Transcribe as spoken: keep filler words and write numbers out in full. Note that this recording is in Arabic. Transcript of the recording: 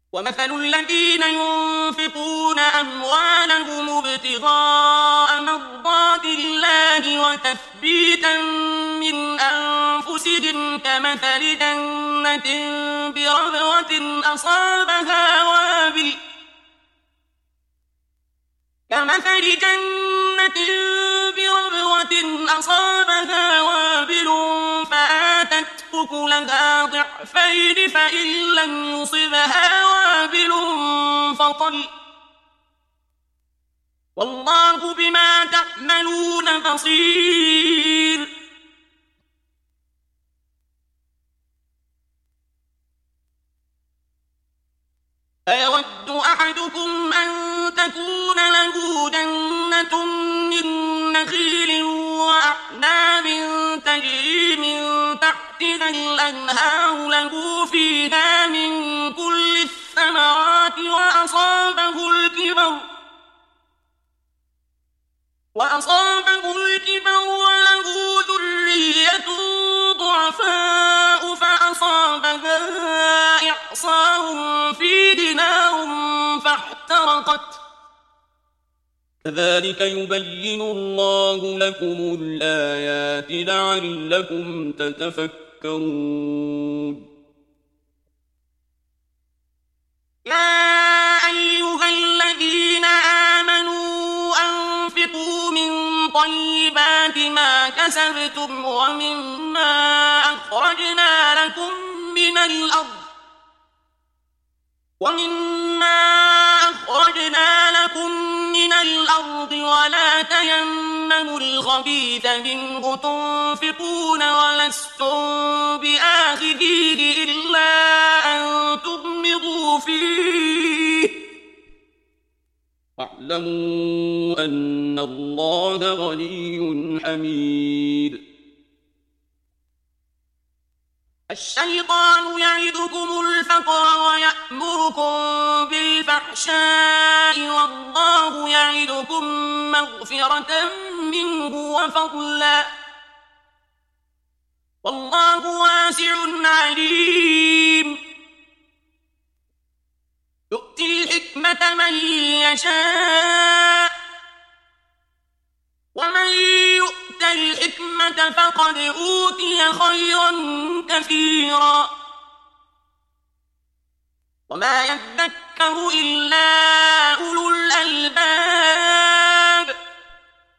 ومثل الذين ينفقون أموالهم ابتغاء مرضات الله وتثبيتا من أنفسهم كمثل جنة بربوة أصابها وابل كمثل جنة بربوة أصابها وابل فآتت أكلها ضعفين فإن لم يصبها وابل فطل والله بما تعملون بصير. أيود أحدكم أن تكون له جنة من نخيل وأعناب تجري من تحتها الأنهار له فيها من كل الثمرات وأصابه الكبر وأصابه الكبر وله ذرية ضعفاء فأصابها إعصار فيه نار فاحترقت كذلك يبين الله لكم الآيات لعلكم تتفكرون. يا أيها الذين آمنوا أنفقوا من طيبات ما كسبتم ومما أخرجنا لكم من الأرض ومما أخرجنا لكم من الأرض ولا تيمموا الخبيث منه تنفقون ولستم بآخذيه إلا أن تغمضوا فيه واعلموا أن الله غني حميد. الشيطان يعدكم الفقر ويأمركم بالفحشاء والله يعدكم مغفرة منه وفضلا والله واسع عليم. يؤتي الحكمة من يشاء ومن يؤت الحكمة فقد أوتي خيرا كثيرا وما يذكر إلا أولو الألباب